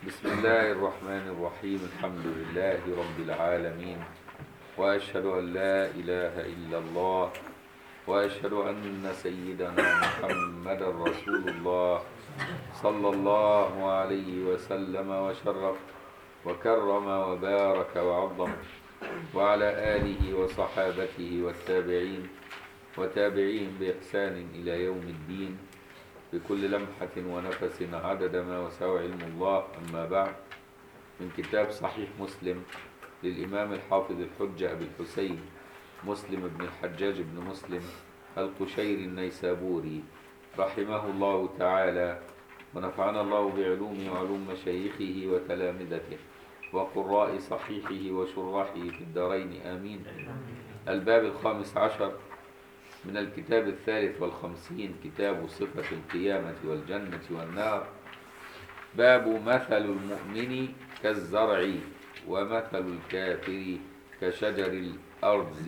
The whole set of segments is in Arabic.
بسم الله الرحمن الرحيم. الحمد لله رب العالمين، وأشهد أن لا إله إلا الله، وأشهد أن سيدنا محمد رسول الله صلى الله عليه وسلم وشرف وكرم وبارك وعظم، وعلى آله وصحابته والتابعين وتابعين بإحسان إلى يوم الدين، بكل لمحة ونفس عدد ما وسع علم الله. أما بعد، من كتاب صحيح مسلم للإمام الحافظ الحجة أبي الحسين مسلم بن الحجاج بن مسلم القشيري النيسابوري رحمه الله تعالى، ونفعنا الله بعلومه وعلوم مشايخه وتلامذته وقراء صحيحه وشراحه في الدارين آمين. الباب 15 من الكتاب 53، كتاب صفة القيامة والجنة والنار. باب مثل المؤمن كالزرع ومثل الكافر كشجر الأرز.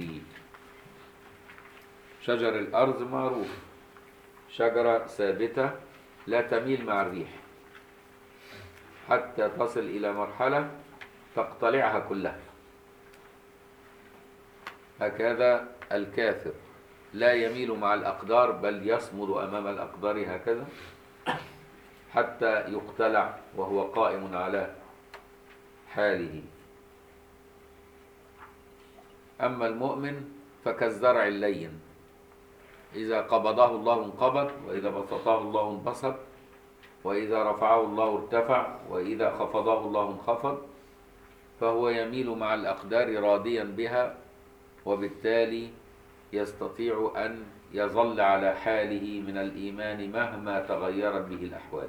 شجر الأرز معروف، شجرة ثابتة لا تميل مع الريح حتى تصل إلى مرحلة تقتلعها كلها. هكذا الكافر لا يميل مع الأقدار، بل يصمد أمام الأقدار هكذا حتى يقتلع وهو قائم على حاله. أما المؤمن فكالزرع اللين، إذا قبضه الله انقبض، وإذا بسطه الله انبسط، وإذا رفعه الله ارتفع، وإذا خفضه الله انخفض، فهو يميل مع الأقدار راضيا بها، وبالتالي يستطيع أن يظل على حاله من الإيمان مهما تغيرت به الأحوال.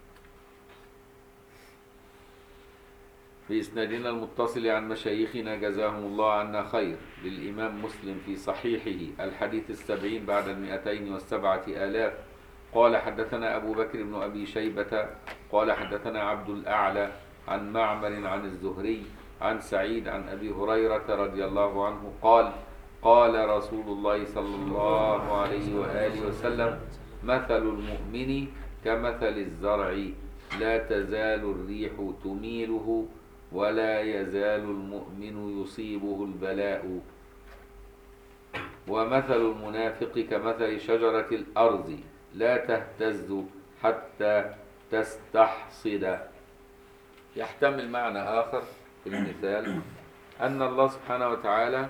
في إسنادنا المتصل عن مشايخنا جزاهم الله عنا خير للإمام مسلم في صحيحه الحديث 70 بعد 207,000، قال حدثنا أبو بكر بن أبي شيبة قال حدثنا عبد الأعلى عن معمر عن الزهري عن سعيد عن أبي هريرة رضي الله عنه قال قال رسول الله صلى الله عليه وآله وسلم: مثل المؤمن كمثل الزرع، لا تزال الريح تميله، ولا يزال المؤمن يصيبه البلاء. ومثل المنافق كمثل شجرة الأرز، لا تهتز حتى تستحصد. يحتمل معنى آخر في المثال، أن الله سبحانه وتعالى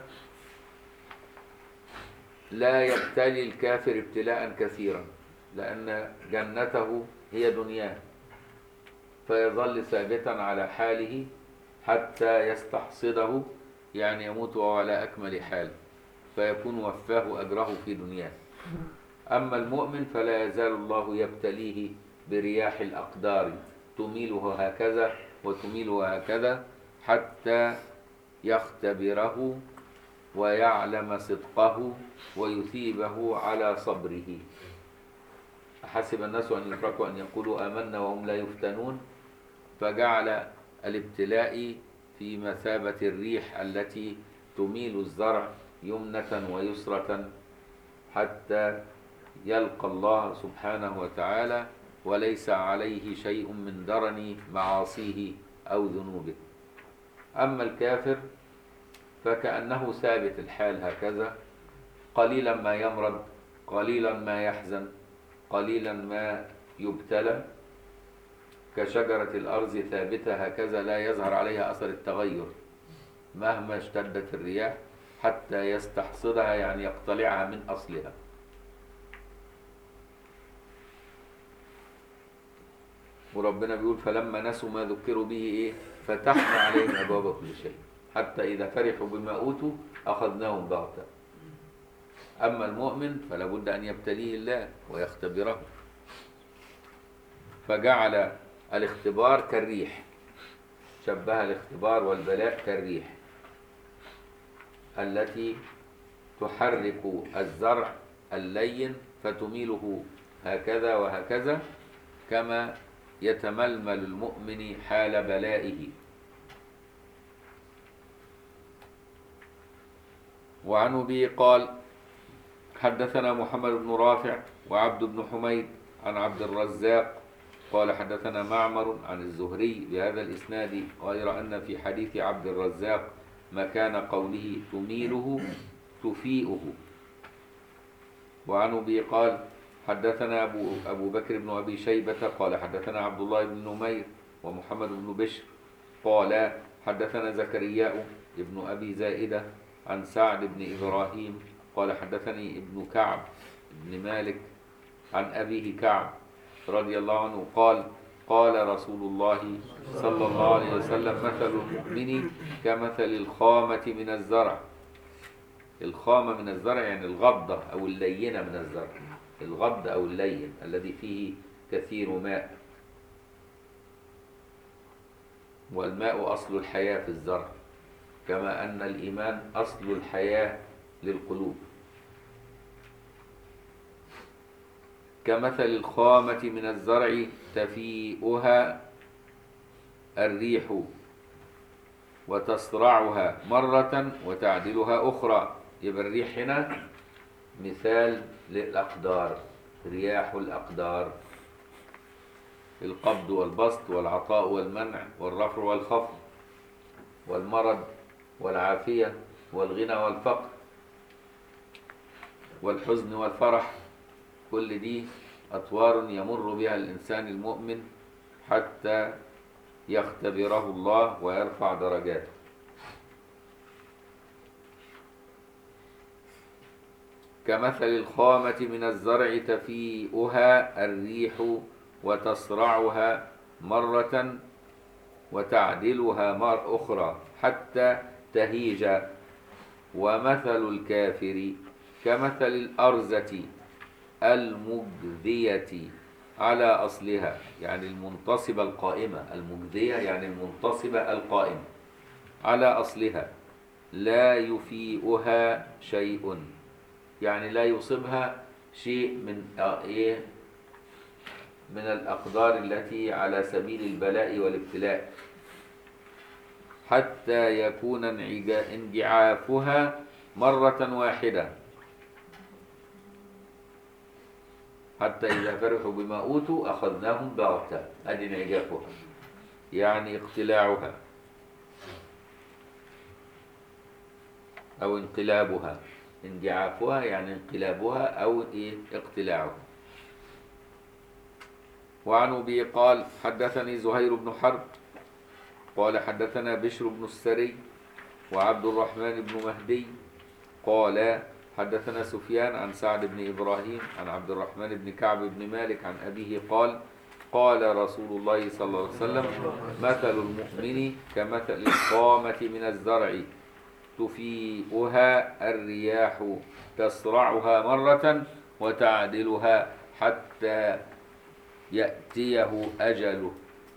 لا يبتلي الكافر ابتلاء كثيرا، لأن جنته هي دنياه، فيظل ثابتا على حاله حتى يستحصده، يعني يموت وهو على أكمل حال، فيكون وفاه أجره في دنياه. أما المؤمن فلا يزال الله يبتليه برياح الأقدار، تميله هكذا وتميله هكذا حتى يختبره ويعلم صدقه ويثيبه على صبره. أحسب الناس أن يتركوا أن يقولوا آمنا وهم لا يفتنون، فجعل الابتلاء في مثابة الريح التي تميل الزرع يمنة ويسرة حتى يلقى الله سبحانه وتعالى وليس عليه شيء من درن معاصيه أو ذنوبه. أما الكافر فكأنه ثابت الحال هكذا، قليلا ما يمرض، قليلا ما يحزن، قليلا ما يبتلى، كشجرة الأرز ثابتة هكذا لا يظهر عليها أثر التغير مهما اشتدت الرياح حتى يستحصدها، يعني يقتلعها من أصلها. وربنا بيقول: فلما نسوا ما ذكروا به إيه؟ فتحنا عليهم أبواب كل شيء حتى إذا فرحوا بما أوتوا أخذناهم بغتة. أما المؤمن فلا بد أن يبتليه الله ويختبره، فجعل الاختبار كالريح، شبه الاختبار والبلاء كالريح التي تحرك الزرع اللين فتميله هكذا وهكذا، كما يتململ المؤمن حال بلائه. وعنه به قال: حدثنا محمد بن رافع وعبد بن حميد عن عبد الرزاق قال حدثنا معمر عن الزهري بهذا الإسناد غير أن في حديث عبد الرزاق مكان قوله تميله تفيئه. وعن أبي قال حدثنا أبو بكر بن أبي شيبة قال حدثنا عبد الله بن نمير ومحمد بن بشر قال حدثنا زكرياء ابن أبي زائدة عن سعد بن إبراهيم قال حدثني ابن كعب بن مالك عن أبيه كعب رضي الله عنه قال قال رسول الله صلى الله عليه وسلم مثل المؤمن كمثل الخامة من الزرع. الخامة من الزرع يعني الغضة أو اللينة من الزرع، الغض أو اللين الذي فيه كثير ماء، والماء أصل الحياة في الزرع، كما أن الإيمان أصل الحياة للقلوب. كمثل الخامة من الزرع تفيئها الريح وتصرعها مرة وتعدلها أخرى. يبقى الريح هنا مثال للأقدار، رياح الأقدار، القبض والبسط والعطاء والمنع والرفع والخفض والمرض والعافية والغنى والفقر والحزن والفرح. كل دي أطوار يمر بها الإنسان المؤمن حتى يختبره الله ويرفع درجاته. كمثل الخامة من الزرع تفيئها الريح وتصرعها مرة وتعدلها مرة أخرى حتى تهيج. ومثل الكافر كمثل الأرزة المجذية على أصلها، يعني المنتصبة القائمة، المجذية يعني المنتصبة القائمة على أصلها، لا يفيئها شيء، يعني لا يصيبها شيء من الأقدار التي على سبيل البلاء والابتلاء، حتى يكون انجعافها مرة واحدة، حتى إذا فرحوا بما أوتوا أخذناهم بغتة. أدي انعجافها يعني اقتلاعها أو انقلابها. انجعافها يعني انقلابها أو اقتلاعها. وعن أبي قال حدثني زهير بن حرب قال حدثنا بشر بن السري وعبد الرحمن بن مهدي قال حدثنا سفيان عن سعد بن إبراهيم عن عبد الرحمن بن كعب بن مالك عن أبيه قال قال رسول الله صلى الله عليه وسلم مثل المؤمن كمثل الخامة من الزرع تفيئها الرياح تصرعها مرة وتعدلها حتى يأتيه أجله.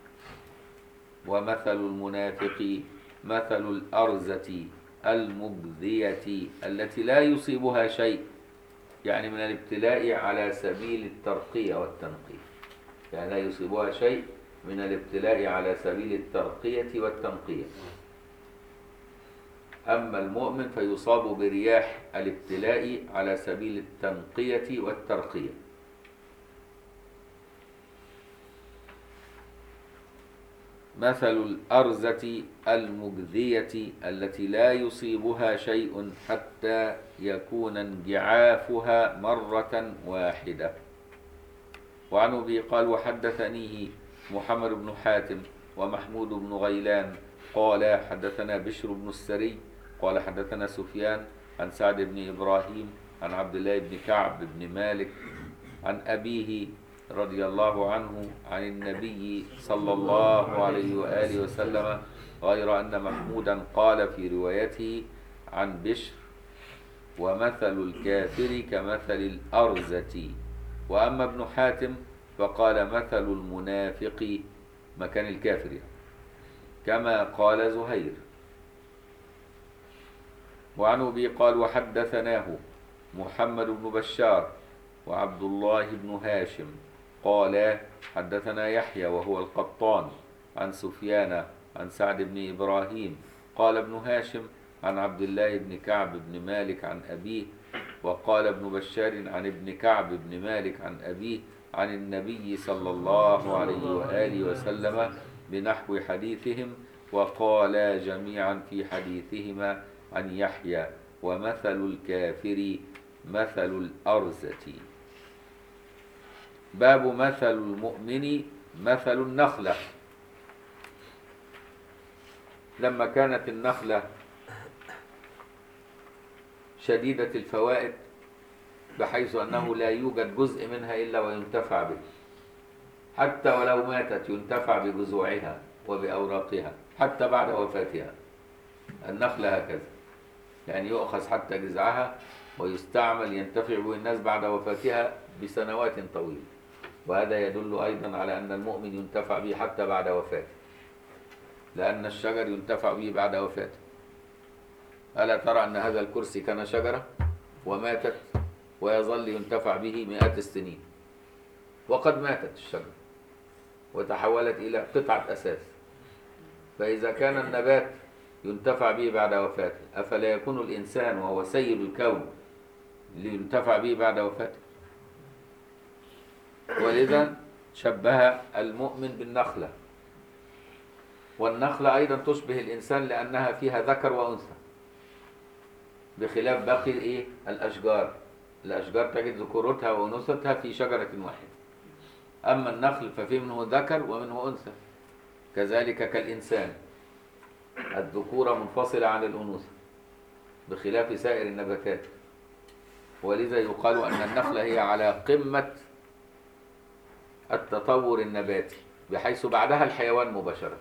ومثل المنافق مثل الأرزة المجذية التي لا يصيبها شيء، يعني من الابتلاء على سبيل الترقية والتنقية، يعني لا يصيبها شيء من الابتلاء على سبيل الترقية والتنقية. أما المؤمن فيصاب برياح الابتلاء على سبيل التنقية والترقية. مثل الأرزة المجذية التي لا يصيبها شيء حتى يكون انجعافها مرة واحدة. وعن أبي قال وحدثنيه محمد بن حاتم ومحمود بن غيلان قال حدثنا بشر بن السري قال حدثنا سفيان عن سعد بن إبراهيم عن عبد الله بن كعب بن مالك عن أبيه رضي الله عنه عن النبي صلى الله عليه وآله وسلم، غير أن محمودا قال في روايته عن بشر ومثل الكافر كمثل الأرزة. وأما ابن حاتم فقال مثل المنافق مكان الكافر كما قال زهير. وعن أبي قال وحدثناه محمد بن بشار وعبد الله بن هاشم قال حدثنا يحيى وهو القطان عن سفيان عن سعد بن إبراهيم قال ابن هاشم عن عبد الله بن كعب بن مالك عن أبيه، وقال ابن بشار عن ابن كعب بن مالك عن أبيه عن النبي صلى الله عليه وآله وسلم بنحو حديثهم، وقالا جميعا في حديثهما عن يحيى: ومثل الكافر مثل الأرزة. باب مثل المؤمن مثل النخلة. لما كانت النخلة شديدة الفوائد بحيث أنه لا يوجد جزء منها إلا وينتفع به، حتى ولو ماتت ينتفع بجذوعها وبأوراقها حتى بعد وفاتها. النخلة هكذا، يعني يؤخذ حتى جذعها ويستعمل ينتفع به الناس بعد وفاتها بسنوات طويلة. وهذا يدل أيضا على أن المؤمن ينتفع به حتى بعد وفاته، لأن الشجر ينتفع به بعد وفاته. ألا ترى أن هذا الكرسي كان شجرة وماتت ويظل ينتفع به مئات السنين، وقد ماتت الشجرة وتحولت إلى قطعة أساس. فإذا كان النبات ينتفع به بعد وفاته، أفلا يكون الإنسان وهو سيد الكون لينتفع به بعد وفاته؟ ولذا شبه المؤمن بالنخلة. والنخلة أيضا تشبه الإنسان لأنها فيها ذكر وأنثى، بخلاف باقي الأشجار. الأشجار تجد ذكورتها وأنوثتها في شجرة واحدة، أما النخل ففيه منه ذكر ومنه أنثى. كذلك كالإنسان، الذكورة منفصلة عن الأنوثة بخلاف سائر النباتات. ولذا يقال أن النخلة هي على قمة التطور النباتي، بحيث بعدها الحيوان مباشرة.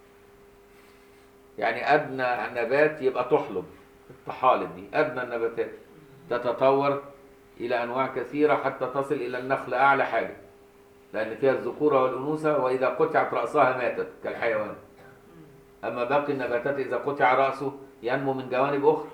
يعني أدنى نبات يبقى طحلب، الطحالب دي أدنى النباتات، تتطور إلى أنواع كثيرة حتى تصل إلى النخلة أعلى حاجة، لأن فيها الذكورة والأنوثة، وإذا قطعت رأسها ماتت كالحيوان. أما باقي النباتات إذا قطع رأسه ينمو من جوانب أخرى،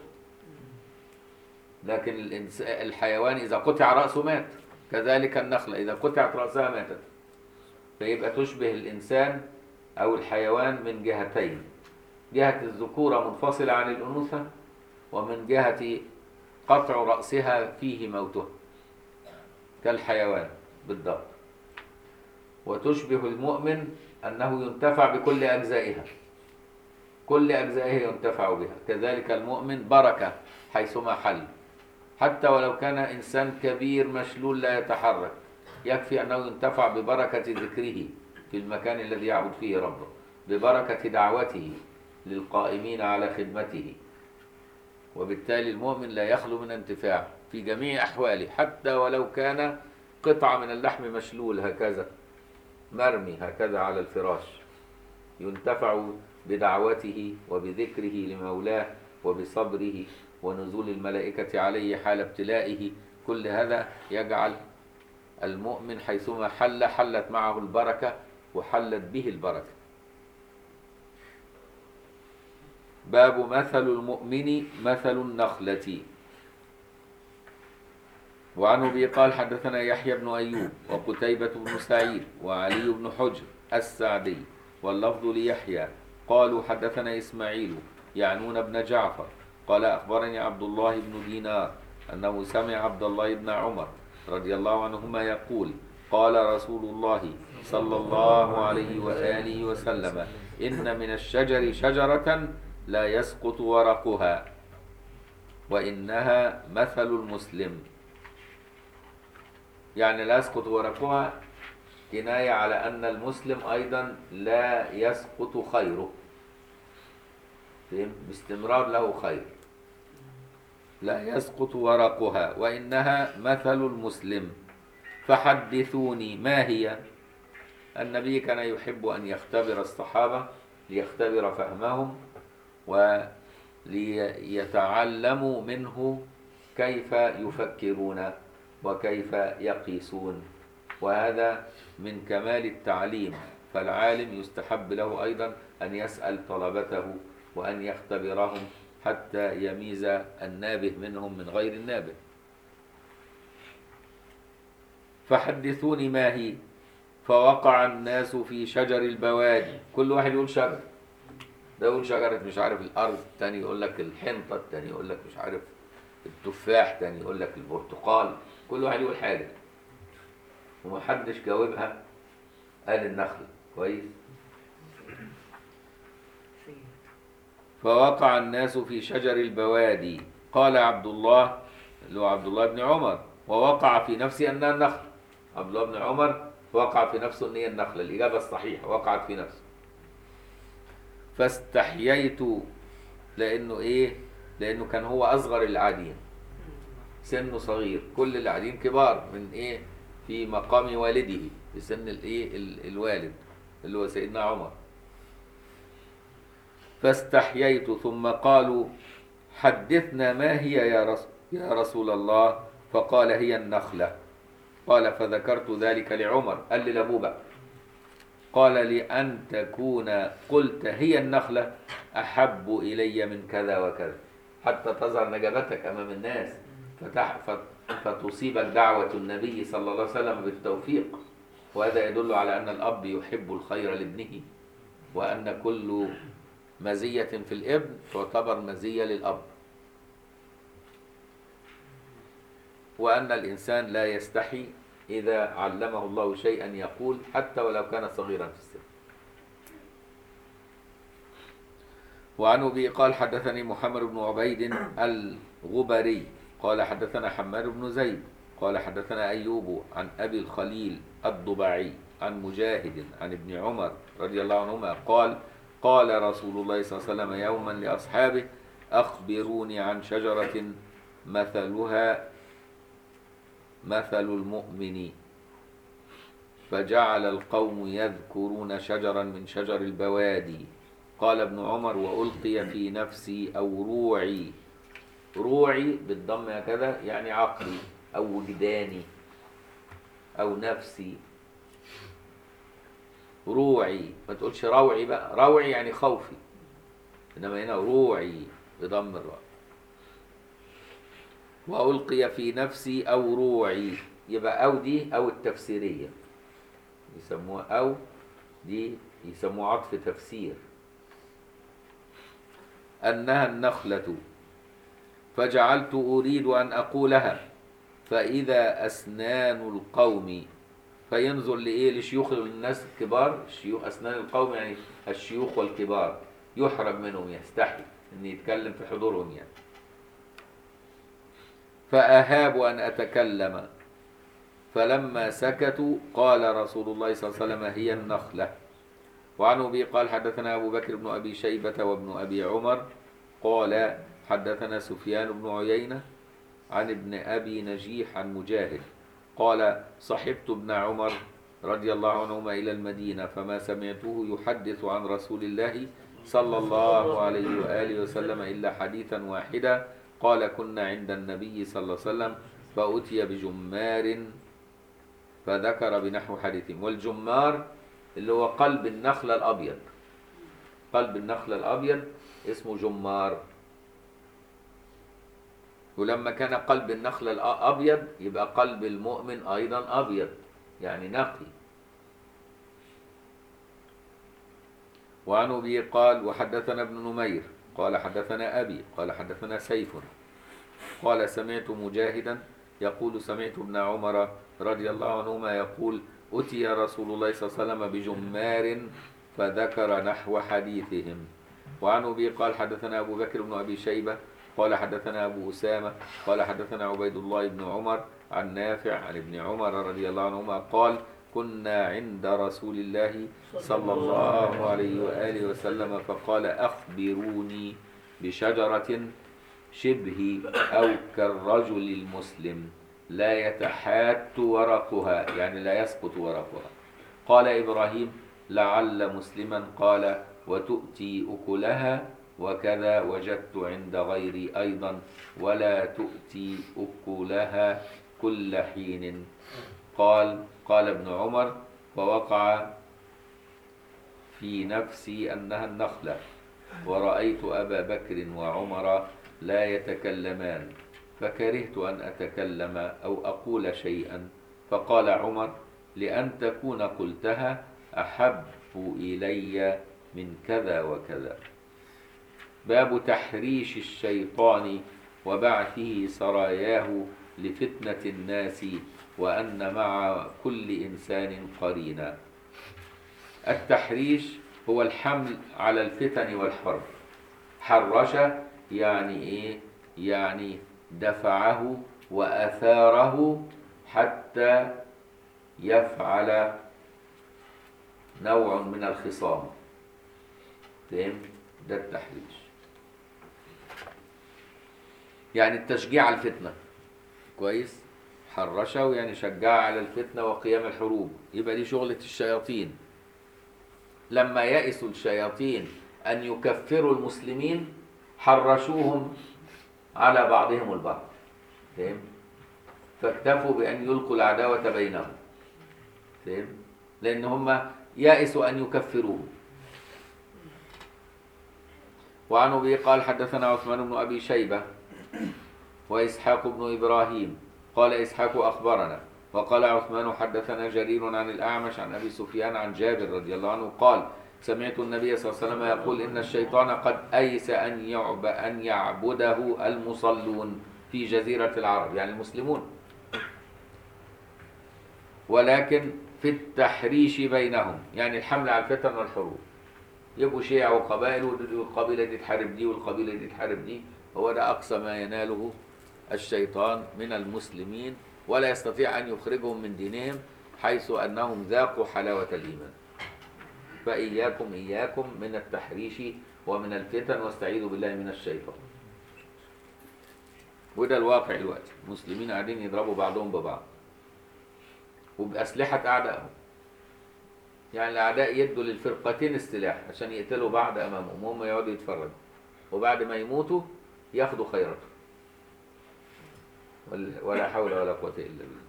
لكن الحيوان إذا قطع رأسه مات. كذلك النخلة إذا قطعت رأسها ماتت. فيبقى تشبه الإنسان أو الحيوان من جهتين: جهة الذكورة منفصلة عن الأنوثة، ومن جهة قطع رأسها فيه موتها كالحيوان بالضبط. وتشبه المؤمن أنه ينتفع بكل أجزائها، كل أجزائها ينتفع بها. كذلك المؤمن بركة حيثما حل، حتى ولو كان إنسان كبير مشلول لا يتحرك، يكفي أنه ينتفع ببركة ذكره في المكان الذي يعبد فيه ربه، ببركة دعوته للقائمين على خدمته. وبالتالي المؤمن لا يخلو من انتفاع في جميع أحواله، حتى ولو كان قطعة من اللحم مشلول هكذا مرمي هكذا على الفراش، ينتفع بدعوته وبذكره لمولاه وبصبره ونزول الملائكة عليه حال ابتلائه. كل هذا يجعل المؤمن حيثما حل حلت معه البركة وحلت به البركة. باب مثل المؤمن مثل النخلة. وعنه به قال: حدثنا يحيى بن أيوب وقتيبة بن سعيد وعلي بن حجر السعدي، واللفظ ليحيى، قالوا: حدثنا إسماعيل يعنون بن جعفر قال: أخبرني عبد الله بن دينار أنه سمع عبد الله بن عمر رضي الله عنهما يقول: قال رسول الله صلى الله عليه وآله وسلم: إن من الشجر شجرة لا يسقط ورقها وإنها مثل المسلم. يعني لا يسقط ورقها كناية على أن المسلم أيضا لا يسقط خيره، باستمرار له خير. لا يسقط ورقها وإنها مثل المسلم. فحدثوني ما هي. النبي كان يحب أن يختبر الصحابة ليختبر فهمهم وليتعلموا منه كيف يفكرون وكيف يقيسون، وهذا من كمال التعليم. فالعالم يستحب له أيضا أن يسأل طلبته وأن يختبرهم حتى يميز النابه منهم من غير النابه. فحدثوني ما هي. فوقع الناس في شجر البوادي، كل واحد يقول شجر، ده يقول شجرة مش عارف الأرض، التاني يقول لك الحنطة، التاني يقول لك مش عارف التفاح، التاني يقول لك البرتقال، كل واحد يقول حاجة. ومحدش جاوبها، قال النخلة. كويس. فوقع الناس في شجر البوادي. قال عبد الله، اللي هو عبد الله بن عمر، ووقع في نفسي أنها النخلة. عبد الله بن عمر وقع في نفسه أن هي النخلة. الإجابة الصحيحة وقعت في نفسه. فاستحييت، لأنه إيه؟ لأنه كان هو أصغر العادين، سنه صغير، كل العادين كبار من إيه؟ في مقام والده، في سن الإيه؟ الوالد اللي هو سيدنا عمر. فاستحييت، ثم قالوا حدثنا ما هي يا رسول الله؟ فقال هي النخلة. قال فذكرت ذلك لعمر، قال لي لأبوه بقى، قال لأن تكون قلت هي النخلة أحب إلي من كذا وكذا، حتى تظهر نجابتك أمام الناس، فتصيبك دعوة النبي صلى الله عليه وسلم بالتوفيق. وهذا يدل على أن الأب يحب الخير لابنه، وأن كل مزية في الابن تعتبر مزية للأب، وأن الإنسان لا يستحي إذا علمه الله شيئا يقول حتى ولو كان صغيرا في السن. وعن أبي قال حدثني محمد بن عبيد الغبري قال حدثنا حماد بن زيد قال حدثنا أيوب عن أبي الخليل الضبعي عن مجاهد عن ابن عمر رضي الله عنهما قال قال رسول الله صلى الله عليه وسلم يوما لأصحابه أخبروني عن شجرة مثلها مثل المؤمن، فجعل القوم يذكرون شجرا من شجر البوادي. قال ابن عمر وألقي في نفسي أو روعي، روعي بالضم هكذا يعني عقلي أو وجداني أو نفسي، روعي، ما تقولش روعي بقى، روعي يعني خوفي، إنما هنا روعي بضم الراء. وألقي في نفسي أو روعي، يبقى أو دي أو التفسيرية يسموها، أو دي يسموها عطف تفسير، أنها النخلة، فجعلت أريد أن أقولها فإذا أسنان القوم، فينظر لإيه؟ لشيوخ الناس الكبار، الشيوخ أسنان القوم يعني الشيوخ والكبار، يحرم منهم، يستحي أن يتكلم في حضورهم يعني. فأهاب أن أتكلم، فلما سكتوا قال رسول الله صلى الله عليه وسلم هي النخلة. وعن أبي قال حدثنا أبو بكر بن أبي شيبة وابن أبي عمر قال حدثنا سفيان بن عيينة عن ابن أبي نجيح عن مجاهد قال صحبت ابن عمر رضي الله عنهما إلى المدينة، فما سمعته يحدث عن رسول الله صلى الله عليه وآله وسلم إلا حديثا واحدا. قال كنا عند النبي صلى الله عليه وسلم فأتي بجمار فذكر بنحو حديثهم. والجمار اللي هو قلب النخل الأبيض، قلب النخل الأبيض اسمه جمار. ولما كان قلب النخل الأبيض يبقى قلب المؤمن أيضا أبيض يعني نقي. وعن أبي قال وحدثنا ابن نمير قال حدثنا أبي قال حدثنا سيف قال سمعت مجاهدا يقول سمعت ابن عمر رضي الله عنهما يقول أتي رسول الله صلى الله عليه وسلم بجمار فذكر نحو حديثهم. وعن أبي قال حدثنا أبو بكر بن أبي شيبة قال حدثنا أبو أسامة قال حدثنا عبيد الله بن عمر عن نافع عن ابن عمر رضي الله عنهما قال كنا عند رسول الله صلى الله عليه وآله وسلم فقال أخبروني بشجرة شبه أو كالرجل المسلم لا يتحات ورقها يعني لا يسقط ورقها. قال إبراهيم لعل مسلما قال وتؤتي أكلها وكذا وجدت عند غيري أيضا ولا تؤتي أكلها كل حين. قال ابن عمر فوقع في نفسي أنها النخلة ورأيت أبا بكر وعمر لا يتكلمان فكرهت أن أتكلم أو أقول شيئا. فقال عمر لأن تكون قلتها أحب إلي من كذا وكذا. باب تحريش الشيطان وبعثه سراياه لفتنة الناس وأن مع كل إنسان قرينا. التحريش هو الحمل على الفتن والحرب. حرش يعني إيه؟ يعني دفعه وأثاره حتى يفعل نوع من الخصام. فهم؟ ده التحريش، يعني التشجيع على الفتنة. كويس؟ حرشه يعني شجع على الفتنة وقيام الحروب. يبقى دي شغلة الشياطين. لما يئسوا الشياطين أن يكفروا المسلمين حرشوهم على بعضهم البعض. فهم؟ فاكتفوا بأن يلقوا العداوة بينهم. فهم؟ لأن هم يئسوا أن يكفروه. وعن أبي قال حدثنا عثمان بن أبي شيبة وإسحاق بن إبراهيم قال إسحاق أخبرنا، وقال عثمان حدثنا جرير عن الأعمش عن أبي سفيان عن جابر رضي الله عنه قال سمعت النبي صلى الله عليه وسلم يقول إن الشيطان قد أيس أن يعبده المصلون في جزيرة العرب، يعني المسلمون، ولكن في التحريش بينهم، يعني الحمل على الفتن والحروب. يبقوا شيع وقبائل، والقبيلة دي تحارب دي والقبيلة دي تحارب دي. هو ده أقصى ما يناله الشيطان من المسلمين، ولا يستطيع أن يخرجهم من دينهم حيث أنهم ذاقوا حلاوة الإيمان. فإياكم إياكم من التحريش ومن الفتن، واستعيذوا بالله من الشيطان. وده الواقع دلوقتي، المسلمين قاعدين يضربوا بعضهم ببعض وبأسلحة أعدائهم. يعني الأعداء يدوا للفرقتين السلاح عشان يقتلوا بعض أمامهم، وهم يقعدوا يتفرجوا، وبعد ما يموتوا ياخدوا خيرته. ولا حول ولا قوة إلا بالله.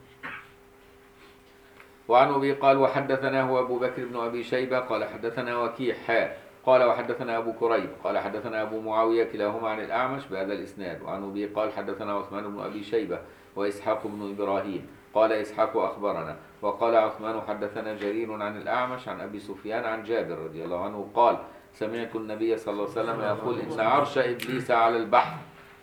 وعن أبي قال وحدثنا هو أبو بكر بن أبي شيبة قال حدثنا وكيع قال وحدثنا أبو كريب قال حدثنا أبو معاوية كلاهما عن الأعمش بهذا الإسناد. وعن أبي قال حدثنا عثمان بن أبي شيبة وإسحاق بن إبراهيم قال إسحاق أخبرنا، وقال عثمان حدثنا جرير عن الأعمش عن أبي سفيان عن جابر رضي الله عنه قال سمعت النبي صلى الله عليه وسلم يقول إن عرش إبليس على البحر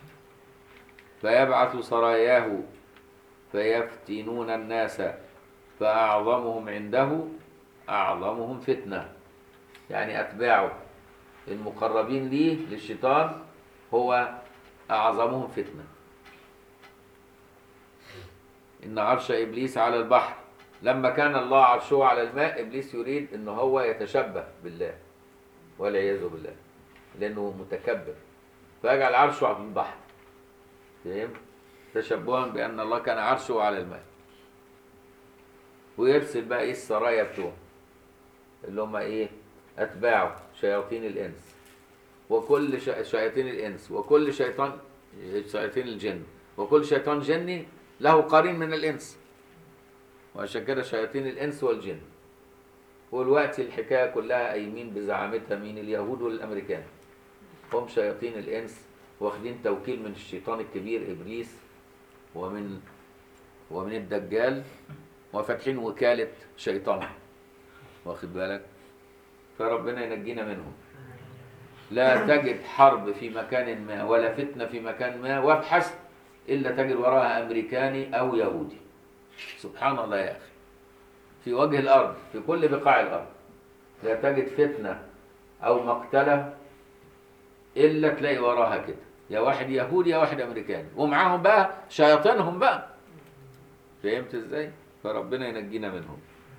فيبعث سراياه فيفتنون الناس فأعظمهم عنده أعظمهم فتنة، يعني أتباعه المقربين ليه للشيطان هو أعظمهم فتنة. إن عرش إبليس على البحر، لما كان الله عرشه على الماء إبليس يريد إنه هو يتشبه بالله والعياذ بالله، لأنه متكبر، فيجعل عرشه على البحر. فهم؟ تشبها بأن الله كان عرشه على الماء. ويرسل بقى إيه السرايا بتوعه اللي هم إيه؟ أتباعه شياطين الإنس، وكل شياطين الإنس، وكل شياطين الجن، وكل شيطان جني له قرين من الإنس، وعشان كده شياطين الإنس والجن. والوقت الحكاية كلها قايمين بزعامتها مين؟ اليهود والأمريكان. هم شياطين الإنس واخدين توكيل من الشيطان الكبير إبليس ومن الدجال، وفاتحين وكالة شيطان، واخد بالك؟ فربنا ينجينا منهم. لا تجد حرب في مكان ما ولا فتنة في مكان ما وابحث إلا تجد وراها أمريكاني أو يهودي. سبحان الله يا أخي، في وجه الأرض في كل بقاع الأرض لا تجد فتنة أو مقتلة إلا تلاقي وراها كده يا واحد يهودي يا واحد أمريكاني، ومعاهم بقى شياطينهم بقى. فهمت إزاي؟ فربنا ينجينا منهم.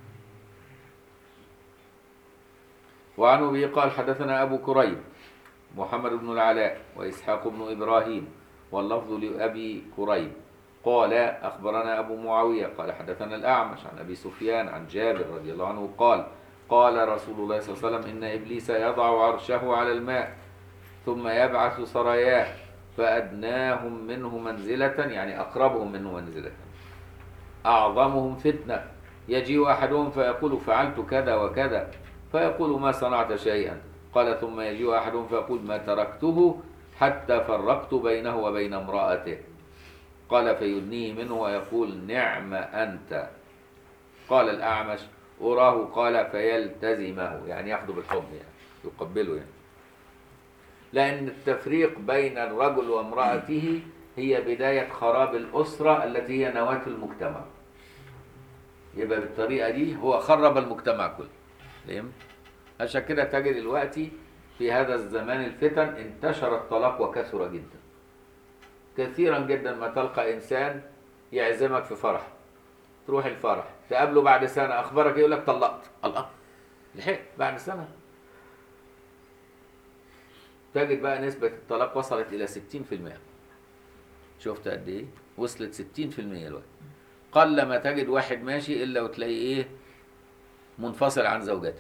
وعن أبي قال حدثنا أبو كريب محمد بن العلاء وإسحاق بن إبراهيم واللفظ لأبي كريب قال أخبرنا أبو معاوية قال حدثنا الأعمش عن أبي سفيان عن جابر رضي الله عنه قال قال رسول الله صلى الله عليه وسلم إن إبليس يضع عرشه على الماء ثم يبعث سراياه فأدناهم منه منزلة، يعني أقربهم منه منزلة، أعظمهم فتنة. يجيء أحدهم فيقول فعلت كذا وكذا فيقول ما صنعت شيئا. قال ثم يجيء أحدهم فيقول ما تركته حتى فرقت بينه وبين امرأته. قال فيدنيه منه ويقول نعم أنت. قال الأعمش أراه قال فيلتزمه، يعني يأخذ بالحضن، يعني يقبله يعني. لأن التفريق بين الرجل وامرأته هي بداية خراب الأسرة التي هي نواة المجتمع. يبقى بالطريقة دي هو خرب المجتمع كله. فهمت؟ عشان كده تجد دلوقتي في هذا الزمان الفتن انتشر الطلاق وكثر جدا. كثيرا جدا ما تلقى إنسان يعزمك في فرح، تروح الفرح تقابله بعد سنة، أخبارك إيه؟ يقول لك طلقت. الله، لحق بعد سنة؟ تجد بقى نسبة الطلاق وصلت إلى 60%. شفت قد إيه؟ وصلت 60% الوقت. قل ما تجد واحد ماشي إلا وتلاقيه إيه؟ منفصل عن زوجته.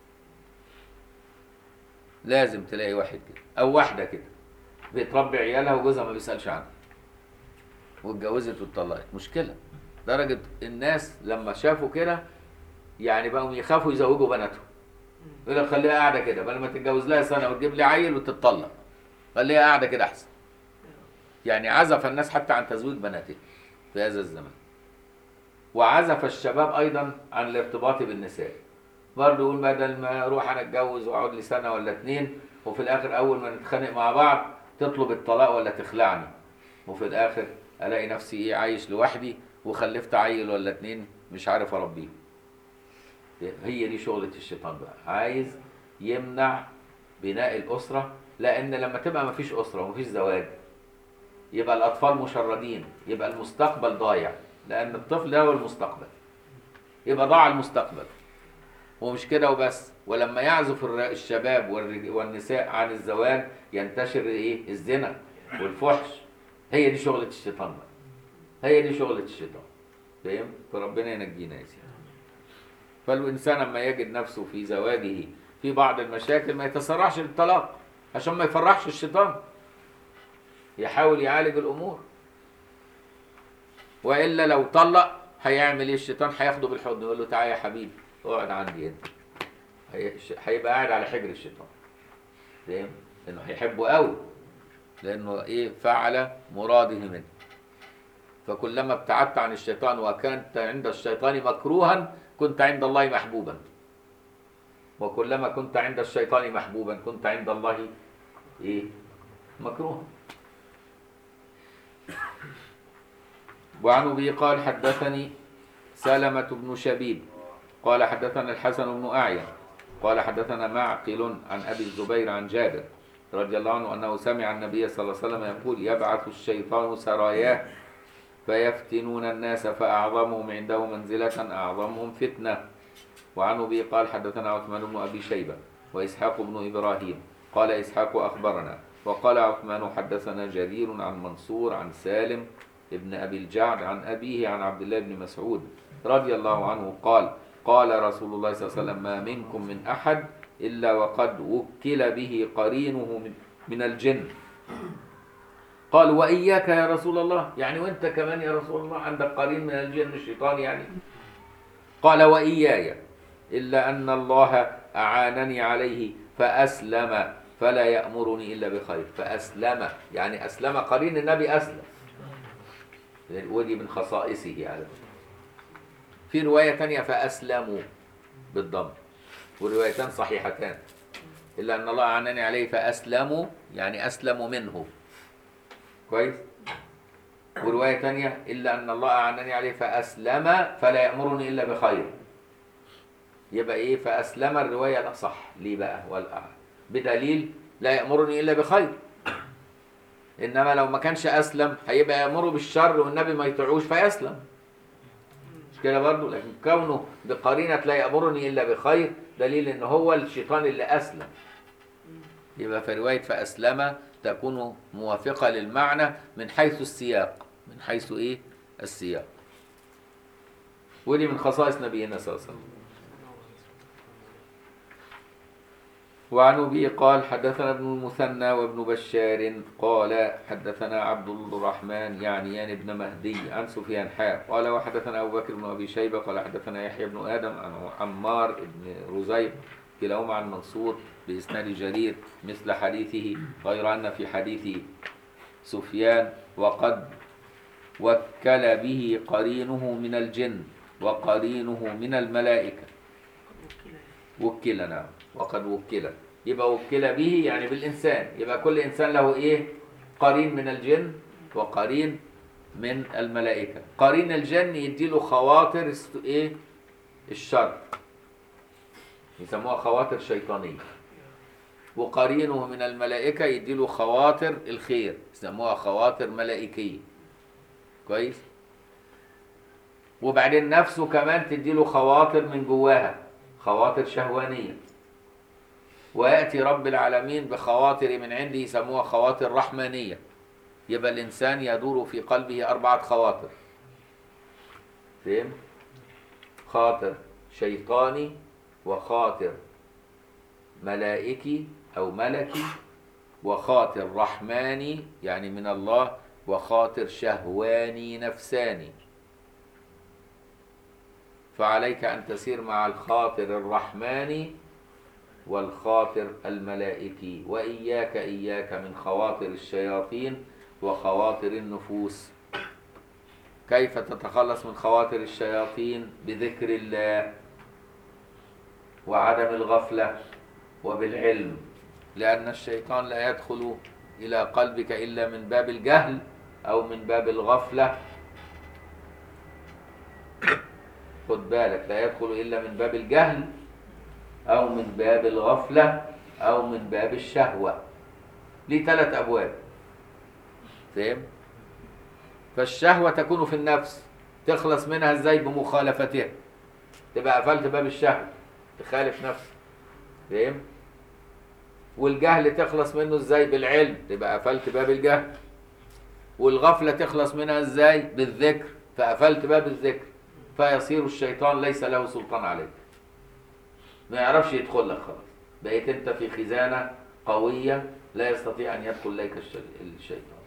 لازم تلاقي واحد كده أو واحدة كده بتربي عيالها وجوزها ما بيسألش عنها، واتجوزت واتطلقت. مشكلة. درجة الناس لما شافوا كده يعني بقوا يخافوا يزوجوا بناتهم. يقول لك خليها قاعدة كده بدل ما تتجوز لها سنة وتجيب لي عيل وتتطلق، خليها قاعدة كده أحسن. يعني عزف الناس حتى عن تزويج بناتهم في هذا الزمان. وعزف الشباب أيضا عن الارتباط بالنساء. برضه يقول بدل ما أروح أنا أتجوز وأقعد لي سنة ولا 2 وفي الآخر أول ما نتخانق مع بعض تطلب الطلاق ولا تخلعني، وفي الآخر ألاقي نفسي إيه عايش لوحدي وخلفت عيل ولا 2 مش عارف أربيه. هي دي شغلة الشيطان بقى، عايز يمنع بناء الأسرة. لأن لما تبقى مفيش أسرة ومفيش زواج يبقى الأطفال مشردين، يبقى المستقبل ضايع، لأن الطفل ده هو المستقبل، يبقى ضاع المستقبل. ومش كده وبس، ولما يعزف الشباب والنساء عن الزواج ينتشر ايه؟ الزنا والفحش. هي دي شغلة الشيطان بقى، هي دي شغلة الشيطان. فاهم؟ فربنا ينجينا يا سيدي. فالإنسان لما يجد نفسه في زواجه في بعض المشاكل ما يتسرعش للطلاق عشان ما يفرحش الشيطان، يحاول يعالج الأمور. وإلا لو طلق هيعمل ايه الشيطان؟ هياخده بالحضن يقول له تعالى يا حبيبي اقعد عندي انت. هيبقى قاعد على حجر الشيطان. فاهم؟ انه هيحبه قوي لانه ايه؟ فعل مراده منه. فكلما ابتعدت عن الشيطان وكنت عند الشيطان مكروها كنت عند الله محبوبا، وكلما كنت عند الشيطان محبوبا كنت عند الله ايه؟ مكروها. وعن ابي قال حدثني سلمة بن شبيب قال حدثنا الحسن بن أعين قال حدثنا معقل عن أبي الزبير عن جابر رضي الله عنه أنه سمع النبي صلى الله عليه وسلم يقول يبعث الشيطان سراياه فيفتنون الناس فأعظمهم عنده منزلة أعظمهم فتنة. وعن أبي قال حدثنا عثمان بن أبي شيبة وإسحاق بن إبراهيم قال إسحاق أخبرنا وقال عثمان حدثنا جرير عن منصور عن سالم ابن أبي الجعد عن أبيه عن عبد الله بن مسعود رضي الله عنه قال قال رسول الله صلى الله عليه وسلم ما منكم من أحد إلا وقد وكل به قرينه من الجن. قال وإياك يا رسول الله، يعني وانت كمان يا رسول الله عندك قرين من الجن الشيطان يعني؟ قال وإياي إلا أن الله أعانني عليه فأسلم فلا يأمرني إلا بخير. فأسلم يعني أسلم قرين النبي، أسلم، ودي من خصائصه على فكرة. في رواية تانية فأسلموا بالضم، وروايتان صحيحتان، إلا أن الله أعانني عليه فأسلموا يعني أسلموا منه. كويس؟ ورواية تانية إلا أن الله أعانني عليه فأسلم فلا يأمرني إلا بخير. يبقى إيه؟ فأسلم الرواية الأصح. ليه بقى؟ والأعلى بدليل لا يأمرني إلا بخير. إنما لو ما كانش أسلم هيبقى يأمره بالشر والنبي ما يطيعوش فيسلم، مش كده برضه؟ لكن كونه بقرينة لا يأمرني إلا بخير دليل إن هو الشيطان اللي أسلم. يبقى في رواية فأسلم تكون موافقة للمعنى من حيث السياق، من حيث إيه؟ السياق. ودي من خصائص نبينا صلى الله عليه وسلم. وعن أبي قال حدثنا ابن المثنى وابن بشار قال حدثنا عبد الرحمن يعني بن مهدي عن سفيان حاء قال وحدثنا أبو بكر بن أبي شيبة قال حدثنا يحيى بن آدم عن عمار بن رزيق كلاهما عن منصور بإسناد جرير مثل حديثه، غير أن في حديث سفيان وقد وكل به قرينه من الجن وقرينه من الملائكة. وكل، نعم، وقد وكل. يبقى وكل به يعني بالإنسان، يبقى كل إنسان له إيه؟ قرين من الجن وقرين من الملائكة. قرين الجن يديله خواطر ايه؟ الشر، يسموها خواطر شيطانية. وقرينه من الملائكة يديله خواطر الخير، يسموها خواطر ملائكية. كويس. وبعدين نفسه كمان تديله خواطر من جواها، خواطر شهوانية. ويأتي رب العالمين بخواطر من عنده يسموها خواطر رحمانية. يبقى الإنسان يدور في قلبه 4 خواطر. فهم؟ خاطر شيطاني، وخاطر ملائكي أو ملكي، وخاطر رحماني يعني من الله، وخاطر شهواني نفساني. فعليك أن تسير مع الخاطر الرحماني والخاطر الملائكي، وإياك من خواطر الشياطين وخواطر النفوس. كيف تتخلص من خواطر الشياطين؟ بذكر الله وعدم الغفلة وبالعلم، لأن الشيطان لا يدخل إلى قلبك إلا من باب الجهل أو من باب الغفلة. خد بالك، لا يدخل إلا من باب الجهل أو من باب الغفلة أو من باب الشهوة. ليه 3 أبواب. فهم؟ فالشهوة تكون في النفس، تخلص منها ازاي؟ بمخالفتها. تبقى قفلت باب الشهوة، تخالف نفسك. فهم؟ والجهل تخلص منه ازاي؟ بالعلم، تبقى قفلت باب الجهل. والغفلة تخلص منها ازاي؟ بالذكر، فقفلت باب الذكر. فيصير الشيطان ليس له سلطان عليك، ما يعرفش يدخل لك خلاص. بقيت انت في خزانة قوية لا يستطيع ان يدخل اليك الشيطان.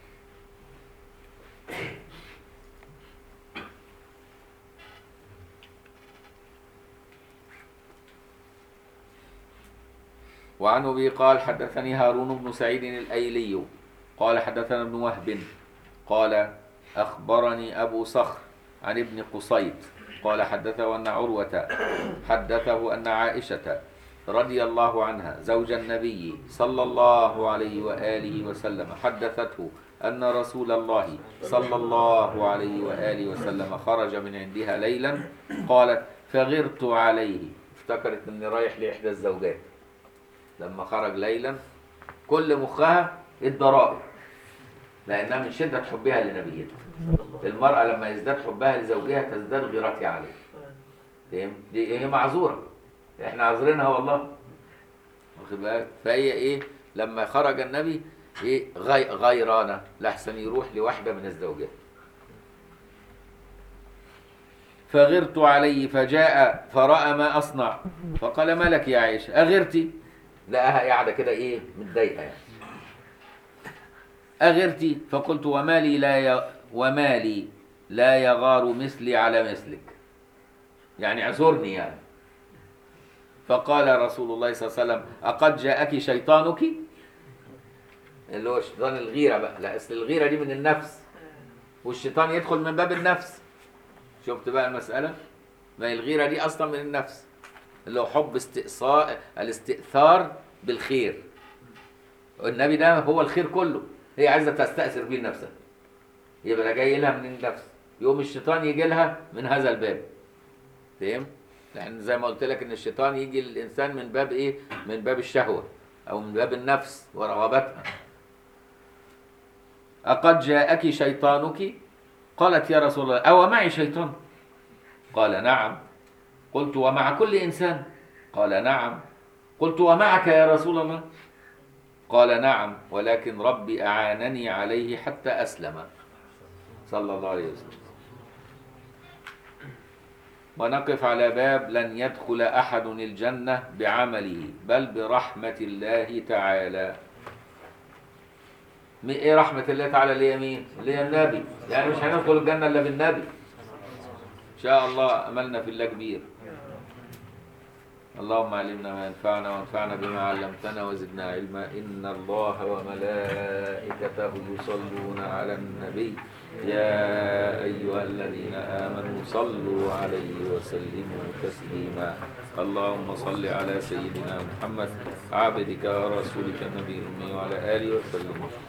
وعن أبي قال حدثني هارون بن سعيد الأيلي قال حدثنا ابن وهب قال أخبرني أبو صخر عن ابن قصيد قال حدثه أن عروة حدثه أن عائشة رضي الله عنها زوج النبي صلى الله عليه وآله وسلم حدثته أن رسول الله صلى الله عليه وآله وسلم خرج من عندها ليلا. قالت فغرت عليه، افتكرت أني رايح لإحدى الزوجات. لما خرج ليلا كل مخها الضرائب، لأنها من شدة حبها لنبيها. المرأة لما يزداد حبها لزوجها تزداد غيرتها عليه. فاهم؟ دي هي معذورة، احنا عذرينها والله. واخد بالك؟ فهي ايه؟ لما خرج النبي ايه؟ غيرانة لحسن يروح لواحدة من الزوجات. فغرت عليه فجاء فرأى ما أصنع فقال ما لك يا عائشة أغرتي؟ لقاها قاعدة كده ايه؟ متضايقة يعني. أغرتي؟ فقلت ومالي لا يغار مثلي على مثلك، يعني اعذرني يعني. فقال رسول الله صلى الله عليه وسلم أقد جاءك شيطانك؟ اللي هو شيطان الغيرة بقى. لا، أصل الغيرة دي من النفس، والشيطان يدخل من باب النفس. شفت بقى المسألة؟ ما هي الغيرة دي أصلا من النفس، اللي هو حب الاستئثار بالخير. والنبي ده هو الخير كله، هي عايزة تستأثر بيه نفسها، يبقى ده جاي لها من النفس. يوم الشيطان يجي لها من هذا الباب. فاهم؟ لأن زي ما قلت لك إن الشيطان يجي للإنسان من باب إيه؟ من باب الشهوة أو من باب النفس ورغبتها. أقد جاءك شيطانك؟ قالت يا رسول الله أو معي شيطان؟ قال نعم. قلت ومع كل إنسان؟ قال نعم. قلت ومعك يا رسول الله؟ قال نعم، ولكن ربي أعانني عليه حتى أسلم صلى الله عليه وسلم. ونقف على باب لن يدخل أحد الجنة بعمله بل برحمة الله تعالى. إيه رحمة الله تعالى؟ اللي هي مين؟ اللي هي النبي. يعني مش هندخل الجنة إلا بالنبي إن شاء الله. أملنا في الله كبير. اللهم علمنا ما ينفعنا وانفعنا بما علمتنا وزدنا علما. إن الله وملائكته يصلون على النبي يا أيها الذين آمنوا صلوا عليه وسلموا تسليما. اللهم صل على سيدنا محمد عبدك ورسولك النبي الأمي وعلى آله وسلم.